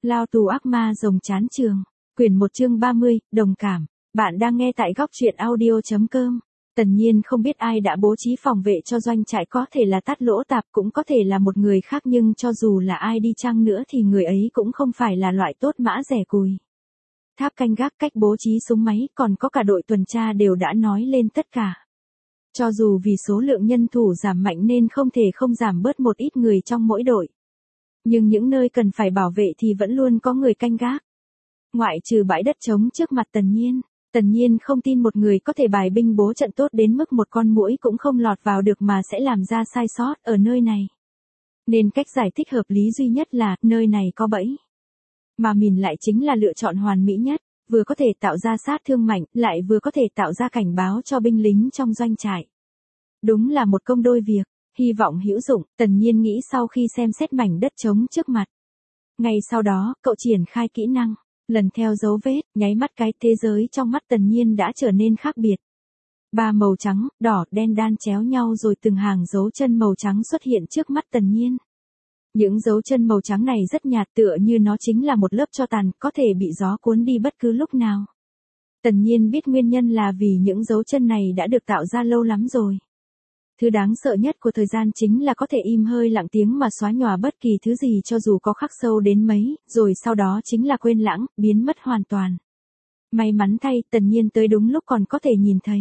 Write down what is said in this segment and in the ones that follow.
Lao tù ác ma rồng chán trường. Quyển 1 chương 30, đồng cảm. Bạn đang nghe tại góc truyện audio.com. Tần Nhiên không biết ai đã bố trí phòng vệ cho doanh trại, có thể là Tát Lỗ Tạp, cũng có thể là một người khác, nhưng cho dù là ai đi chăng nữa thì người ấy cũng không phải là loại tốt mã rẻ cùi. Tháp canh gác, cách bố trí súng máy, còn có cả đội tuần tra đều đã nói lên tất cả. Cho dù vì số lượng nhân thủ giảm mạnh nên không thể không giảm bớt một ít người trong mỗi đội. Nhưng những nơi cần phải bảo vệ thì vẫn luôn có người canh gác. Ngoại trừ bãi đất trống trước mặt Tần Nhiên không tin một người có thể bài binh bố trận tốt đến mức một con muỗi cũng không lọt vào được mà sẽ làm ra sai sót ở nơi này. Nên cách giải thích hợp lý duy nhất là, nơi này có bẫy. Mà mìn lại chính là lựa chọn hoàn mỹ nhất, vừa có thể tạo ra sát thương mạnh, lại vừa có thể tạo ra cảnh báo cho binh lính trong doanh trại. Đúng là một công đôi việc, hy vọng hữu dụng, Tần Nhiên nghĩ sau khi xem xét mảnh đất trống trước mặt. Ngay sau đó, cậu triển khai kỹ năng, lần theo dấu vết, nháy mắt cái thế giới trong mắt Tần Nhiên đã trở nên khác biệt. 3 màu trắng, đỏ, đen đan chéo nhau rồi từng hàng dấu chân màu trắng xuất hiện trước mắt Tần Nhiên. Những dấu chân màu trắng này rất nhạt, tựa như nó chính là một lớp tro tàn, có thể bị gió cuốn đi bất cứ lúc nào. Tần Nhiên biết nguyên nhân là vì những dấu chân này đã được tạo ra lâu lắm rồi. Thứ đáng sợ nhất của thời gian chính là có thể im hơi lặng tiếng mà xóa nhòa bất kỳ thứ gì cho dù có khắc sâu đến mấy, rồi sau đó chính là quên lãng, biến mất hoàn toàn. May mắn thay, Tần Nhiên tới đúng lúc còn có thể nhìn thấy.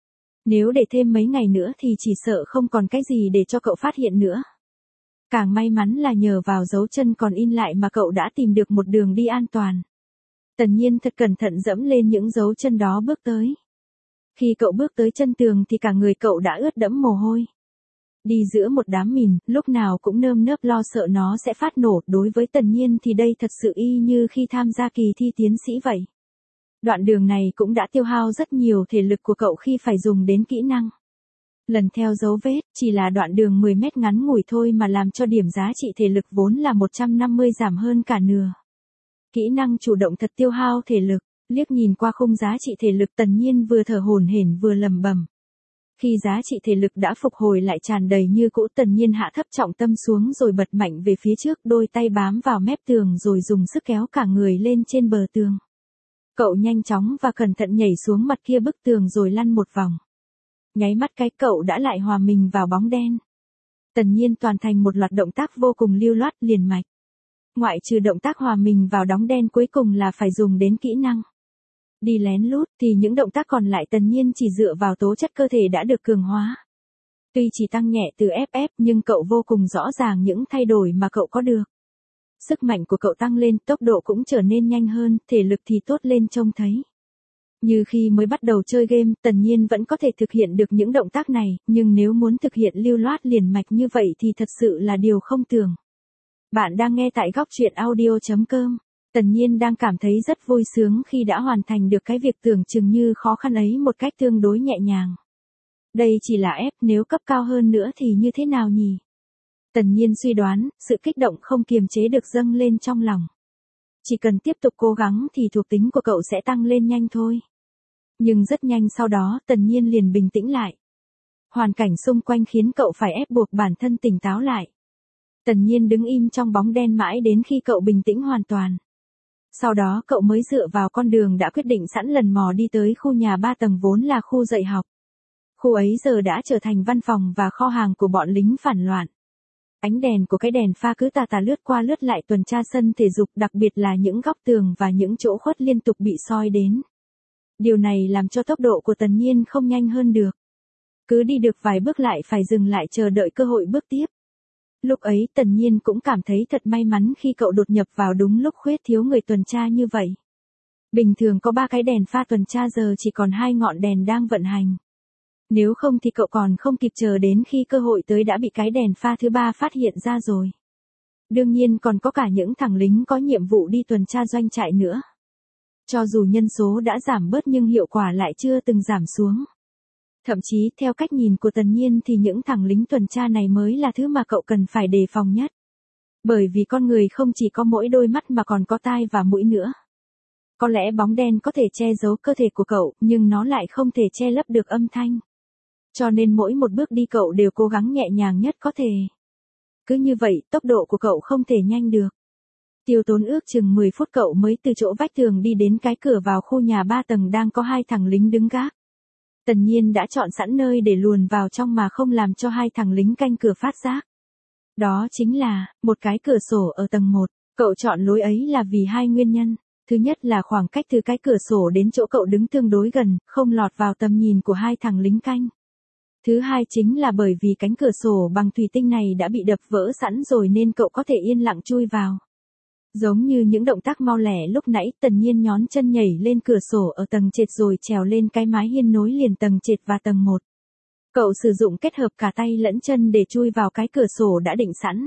Nếu để thêm mấy ngày nữa thì chỉ sợ không còn cái gì để cho cậu phát hiện nữa. Càng may mắn là nhờ vào dấu chân còn in lại mà cậu đã tìm được một đường đi an toàn. Tần Nhiên thật cẩn thận dẫm lên những dấu chân đó bước tới. Khi cậu bước tới chân tường thì cả người cậu đã ướt đẫm mồ hôi. Đi giữa một đám mìn, lúc nào cũng nơm nớp lo sợ nó sẽ phát nổ, đối với Tần Nhiên thì đây thật sự y như khi tham gia kỳ thi tiến sĩ vậy. Đoạn đường này cũng đã tiêu hao rất nhiều thể lực của cậu khi phải dùng đến kỹ năng. Lần theo dấu vết, chỉ là đoạn đường 10 mét ngắn ngủi thôi mà làm cho điểm giá trị thể lực vốn là 150 giảm hơn cả nửa. Kỹ năng chủ động thật tiêu hao thể lực. Liếc nhìn qua khung giá trị thể lực, Tần Nhiên vừa thở hổn hển vừa lẩm bẩm. Khi giá trị thể lực đã phục hồi lại tràn đầy như cũ, Tần Nhiên hạ thấp trọng tâm xuống rồi bật mạnh về phía trước, đôi tay bám vào mép tường rồi dùng sức kéo cả người lên trên bờ tường. Cậu nhanh chóng và cẩn thận nhảy xuống mặt kia bức tường rồi lăn một vòng. Nháy mắt cái cậu đã lại hòa mình vào bóng đen. Tần Nhiên toàn thành một loạt động tác vô cùng lưu loát liền mạch. Ngoại trừ động tác hòa mình vào đóng đen cuối cùng là phải dùng đến kỹ năng. Đi lén lút thì những động tác còn lại Tần Nhiên chỉ dựa vào tố chất cơ thể đã được cường hóa. Tuy chỉ tăng nhẹ từ FF nhưng cậu vô cùng rõ ràng những thay đổi mà cậu có được. Sức mạnh của cậu tăng lên, tốc độ cũng trở nên nhanh hơn, thể lực thì tốt lên trông thấy. Như khi mới bắt đầu chơi game, Tần Nhiên vẫn có thể thực hiện được những động tác này, nhưng nếu muốn thực hiện lưu loát liền mạch như vậy thì thật sự là điều không tưởng. Bạn đang nghe tại góc truyện audio.com. Tần Nhiên đang cảm thấy rất vui sướng khi đã hoàn thành được cái việc tưởng chừng như khó khăn ấy một cách tương đối nhẹ nhàng. Đây chỉ là ép, nếu cấp cao hơn nữa thì như thế nào nhỉ? Tần Nhiên suy đoán, sự kích động không kiềm chế được dâng lên trong lòng. Chỉ cần tiếp tục cố gắng thì thuộc tính của cậu sẽ tăng lên nhanh thôi. Nhưng rất nhanh sau đó, Tần Nhiên liền bình tĩnh lại. Hoàn cảnh xung quanh khiến cậu phải ép buộc bản thân tỉnh táo lại. Tần Nhiên đứng im trong bóng đen mãi đến khi cậu bình tĩnh hoàn toàn. Sau đó cậu mới dựa vào con đường đã quyết định sẵn lần mò đi tới khu nhà 3 tầng vốn là khu dạy học. Khu ấy giờ đã trở thành văn phòng và kho hàng của bọn lính phản loạn. Ánh đèn của cái đèn pha cứ tà tà lướt qua lướt lại tuần tra sân thể dục, đặc biệt là những góc tường và những chỗ khuất liên tục bị soi đến. Điều này làm cho tốc độ của Tần Nhiên không nhanh hơn được. Cứ đi được vài bước lại phải dừng lại chờ đợi cơ hội bước tiếp. Lúc ấy Tần Nhiên cũng cảm thấy thật may mắn khi cậu đột nhập vào đúng lúc khuyết thiếu người tuần tra như vậy. Bình thường có 3 cái đèn pha tuần tra, giờ chỉ còn 2 ngọn đèn đang vận hành. Nếu không thì cậu còn không kịp chờ đến khi cơ hội tới đã bị cái đèn pha thứ 3 phát hiện ra rồi. Đương nhiên còn có cả những thằng lính có nhiệm vụ đi tuần tra doanh trại nữa. Cho dù nhân số đã giảm bớt nhưng hiệu quả lại chưa từng giảm xuống. Thậm chí, theo cách nhìn của Tần Nhiên thì những thằng lính tuần tra này mới là thứ mà cậu cần phải đề phòng nhất. Bởi vì con người không chỉ có mỗi đôi mắt mà còn có tai và mũi nữa. Có lẽ bóng đen có thể che giấu cơ thể của cậu, nhưng nó lại không thể che lấp được âm thanh. Cho nên mỗi một bước đi cậu đều cố gắng nhẹ nhàng nhất có thể. Cứ như vậy, tốc độ của cậu không thể nhanh được. Tiêu tốn ước chừng 10 phút cậu mới từ chỗ vách tường đi đến cái cửa vào khu nhà 3 tầng đang có 2 thằng lính đứng gác. Tần Nhiên đã chọn sẵn nơi để luồn vào trong mà không làm cho 2 thằng lính canh cửa phát giác. Đó chính là, một cái cửa sổ ở tầng 1. Cậu chọn lối ấy là vì 2 nguyên nhân. Thứ nhất là khoảng cách từ cái cửa sổ đến chỗ cậu đứng tương đối gần, không lọt vào tầm nhìn của 2 thằng lính canh. Thứ hai chính là bởi vì cánh cửa sổ bằng thủy tinh này đã bị đập vỡ sẵn rồi nên cậu có thể yên lặng chui vào. Giống như những động tác mau lẻ lúc nãy, Tần Nhiên nhón chân nhảy lên cửa sổ ở tầng trệt rồi trèo lên cái mái hiên nối liền tầng trệt và tầng 1. Cậu sử dụng kết hợp cả tay lẫn chân để chui vào cái cửa sổ đã định sẵn.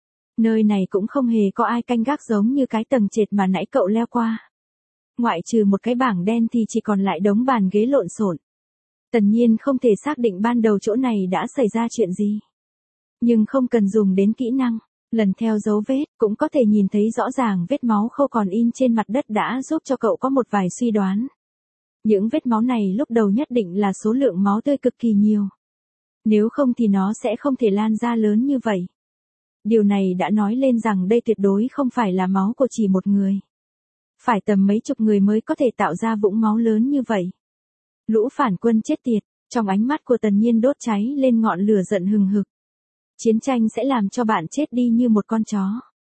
Nơi này cũng không hề có ai canh gác giống như cái tầng trệt mà nãy cậu leo qua. Ngoại trừ một cái bảng đen thì chỉ còn lại đống bàn ghế lộn xộn. Tần Nhiên không thể xác định ban đầu chỗ này đã xảy ra chuyện gì. Nhưng không cần dùng đến kỹ năng, lần theo dấu vết cũng có thể nhìn thấy rõ ràng vết máu khô còn in trên mặt đất đã giúp cho cậu có một vài suy đoán. Những vết máu này lúc đầu nhất định là số lượng máu tươi cực kỳ nhiều. Nếu không thì nó sẽ không thể lan ra lớn như vậy. Điều này đã nói lên rằng đây tuyệt đối không phải là máu của chỉ một người. Phải tầm mấy chục người mới có thể tạo ra vũng máu lớn như vậy. Lũ phản quân chết tiệt, trong ánh mắt của Tần Nhiên đốt cháy lên ngọn lửa giận hừng hực. Chiến tranh sẽ làm cho bạn chết đi như một con chó.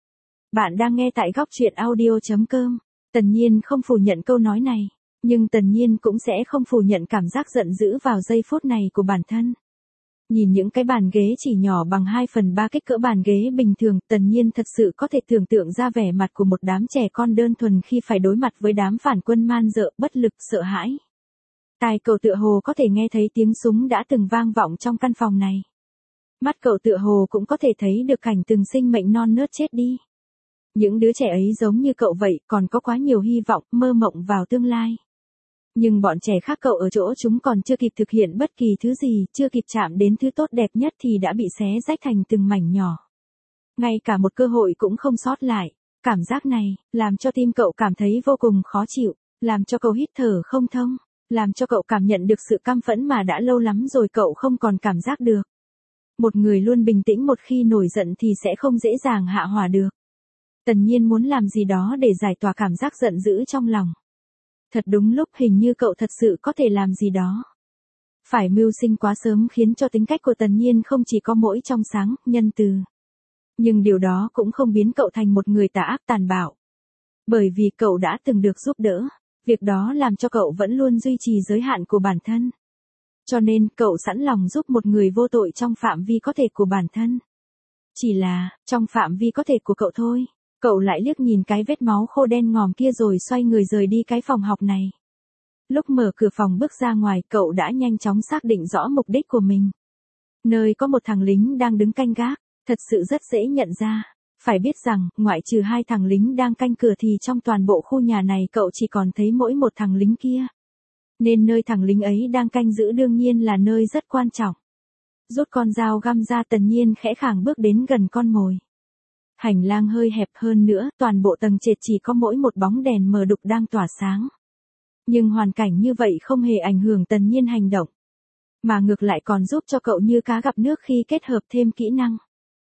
Bạn đang nghe tại góc truyện audio.com. Tần Nhiên không phủ nhận câu nói này, nhưng Tần Nhiên cũng sẽ không phủ nhận cảm giác giận dữ vào giây phút này của bản thân. Nhìn những cái bàn ghế chỉ nhỏ bằng 2/3 kích cỡ bàn ghế bình thường, Tần Nhiên thật sự có thể tưởng tượng ra vẻ mặt của một đám trẻ con đơn thuần khi phải đối mặt với đám phản quân man dợ, bất lực, sợ hãi. Tai cậu tựa hồ có thể nghe thấy tiếng súng đã từng vang vọng trong căn phòng này. Mắt cậu tựa hồ cũng có thể thấy được cảnh từng sinh mệnh non nớt chết đi. Những đứa trẻ ấy giống như cậu vậy, còn có quá nhiều hy vọng, mơ mộng vào tương lai. Nhưng bọn trẻ khác cậu ở chỗ chúng còn chưa kịp thực hiện bất kỳ thứ gì, chưa kịp chạm đến thứ tốt đẹp nhất thì đã bị xé rách thành từng mảnh nhỏ. Ngay cả một cơ hội cũng không sót lại. Cảm giác này, làm cho tim cậu cảm thấy vô cùng khó chịu, làm cho cậu hít thở không thông, làm cho cậu cảm nhận được sự căm phẫn mà đã lâu lắm rồi cậu không còn cảm giác được. Một người luôn bình tĩnh một khi nổi giận thì sẽ không dễ dàng hạ hỏa được. Tần Nhiên muốn làm gì đó để giải tỏa cảm giác giận dữ trong lòng. Thật đúng lúc hình như cậu thật sự có thể làm gì đó. Phải mưu sinh quá sớm khiến cho tính cách của Tần Nhiên không chỉ có mỗi trong sáng, nhân từ. Nhưng điều đó cũng không biến cậu thành một người tà ác tàn bạo. Bởi vì cậu đã từng được giúp đỡ, việc đó làm cho cậu vẫn luôn duy trì giới hạn của bản thân. Cho nên cậu sẵn lòng giúp một người vô tội trong phạm vi có thể của bản thân. Chỉ là, trong phạm vi có thể của cậu thôi. Cậu lại liếc nhìn cái vết máu khô đen ngòm kia rồi xoay người rời đi cái phòng học này. Lúc mở cửa phòng bước ra ngoài cậu đã nhanh chóng xác định rõ mục đích của mình. Nơi có một thằng lính đang đứng canh gác, thật sự rất dễ nhận ra. Phải biết rằng, ngoại trừ 2 thằng lính đang canh cửa thì trong toàn bộ khu nhà này cậu chỉ còn thấy mỗi một thằng lính kia. Nên nơi thằng lính ấy đang canh giữ đương nhiên là nơi rất quan trọng. Rút con dao găm ra Tần Nhiên khẽ khàng bước đến gần con mồi. Hành lang hơi hẹp hơn nữa, toàn bộ tầng trệt chỉ có mỗi một bóng đèn mờ đục đang tỏa sáng. Nhưng hoàn cảnh như vậy không hề ảnh hưởng Tần Nhiên hành động. Mà ngược lại còn giúp cho cậu như cá gặp nước khi kết hợp thêm kỹ năng.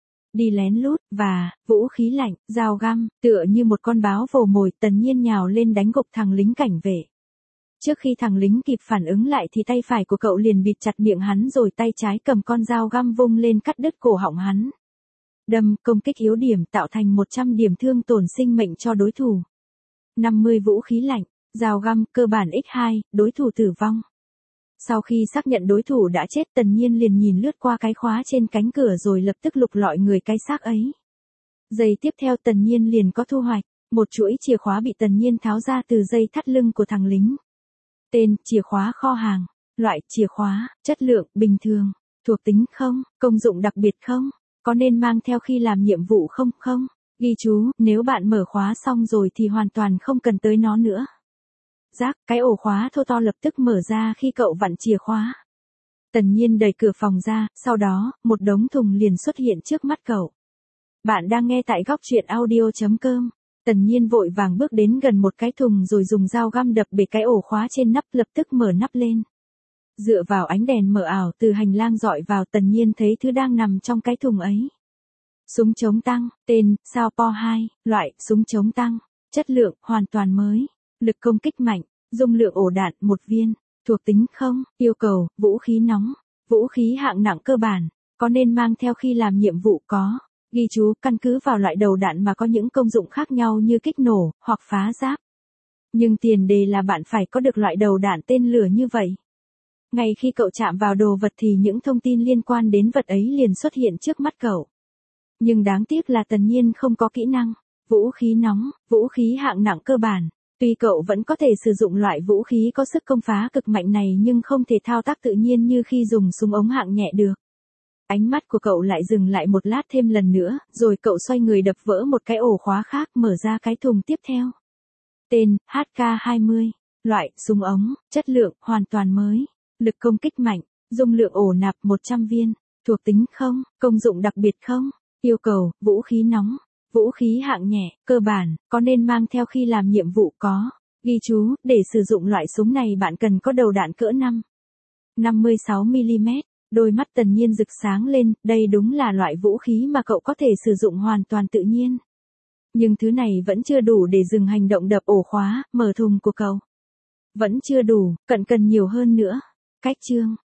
Đi lén lút, và, vũ khí lạnh, dao găm, tựa như một con báo vồ mồi Tần Nhiên nhào lên đánh gục thằng lính cảnh vệ. Trước khi thằng lính kịp phản ứng lại thì tay phải của cậu liền bịt chặt miệng hắn rồi tay trái cầm con dao găm vung lên cắt đứt cổ họng hắn. Đâm, công kích yếu điểm tạo thành 100 điểm thương tổn sinh mệnh cho đối thủ. 50 vũ khí lạnh, dao găm, cơ bản x2, đối thủ tử vong. Sau khi xác nhận đối thủ đã chết Tần Nhiên liền nhìn lướt qua cái khóa trên cánh cửa rồi lập tức lục lọi người cái xác ấy. Giây tiếp theo Tần Nhiên liền có thu hoạch, một chuỗi chìa khóa bị Tần Nhiên tháo ra từ dây thắt lưng của thằng lính. Tên, chìa khóa kho hàng, loại, chìa khóa, chất lượng, bình thường, thuộc tính không, công dụng đặc biệt không, có nên mang theo khi làm nhiệm vụ không, không, ghi chú, nếu bạn mở khóa xong rồi thì hoàn toàn không cần tới nó nữa. Rác, cái ổ khóa thô to lập tức mở ra khi cậu vặn chìa khóa. Tần Nhiên đẩy cửa phòng ra, sau đó, một đống thùng liền xuất hiện trước mắt cậu. Bạn đang nghe tại góc truyện audio.com. Tần Nhiên vội vàng bước đến gần một cái thùng rồi dùng dao găm đập bể cái ổ khóa trên nắp lập tức mở nắp lên. Dựa vào ánh đèn mờ ảo từ hành lang dọi vào Tần Nhiên thấy thứ đang nằm trong cái thùng ấy. Súng chống tăng, tên, Sao 2, loại, súng chống tăng, chất lượng, hoàn toàn mới, lực công kích mạnh, dung lượng ổ đạn 1 viên, thuộc tính không, yêu cầu, vũ khí nóng, vũ khí hạng nặng cơ bản, có nên mang theo khi làm nhiệm vụ có, ghi chú, căn cứ vào loại đầu đạn mà có những công dụng khác nhau như kích nổ, hoặc phá giáp. Nhưng tiền đề là bạn phải có được loại đầu đạn tên lửa như vậy. Ngay khi cậu chạm vào đồ vật thì những thông tin liên quan đến vật ấy liền xuất hiện trước mắt cậu. Nhưng đáng tiếc là Tần Nhiên không có kỹ năng. Vũ khí nóng, vũ khí hạng nặng cơ bản. Tuy cậu vẫn có thể sử dụng loại vũ khí có sức công phá cực mạnh này nhưng không thể thao tác tự nhiên như khi dùng súng ống hạng nhẹ được. Ánh mắt của cậu lại dừng lại một lát thêm lần nữa, rồi cậu xoay người đập vỡ một cái ổ khóa khác, mở ra cái thùng tiếp theo. Tên, HK-20. Loại, súng ống, chất lượng, hoàn toàn mới. Lực công kích mạnh, dung lượng ổ nạp 100 viên. Thuộc tính không, công dụng đặc biệt không. Yêu cầu, vũ khí nóng, vũ khí hạng nhẹ, cơ bản, có nên mang theo khi làm nhiệm vụ có. Ghi chú, để sử dụng loại súng này bạn cần có đầu đạn cỡ 56mm. Đôi mắt Tần Nhiên rực sáng lên, đây đúng là loại vũ khí mà cậu có thể sử dụng hoàn toàn tự nhiên. Nhưng thứ này vẫn chưa đủ để dừng hành động đập ổ khóa, mở thùng của cậu. Vẫn chưa đủ, cần nhiều hơn nữa. Cách chương.